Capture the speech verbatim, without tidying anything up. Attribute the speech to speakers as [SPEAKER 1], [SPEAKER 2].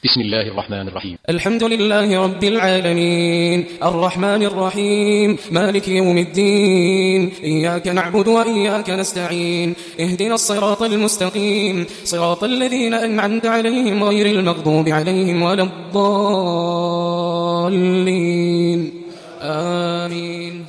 [SPEAKER 1] بسم الله الرحمن الرحيم.
[SPEAKER 2] الحمد لله رب العالمين الرحمن الرحيم مالك يوم الدين إياك نعبد وإياك نستعين اهدنا الصراط المستقيم صراط الذين أنعمت عليهم غير المغضوب عليهم ولا الضالين آمين.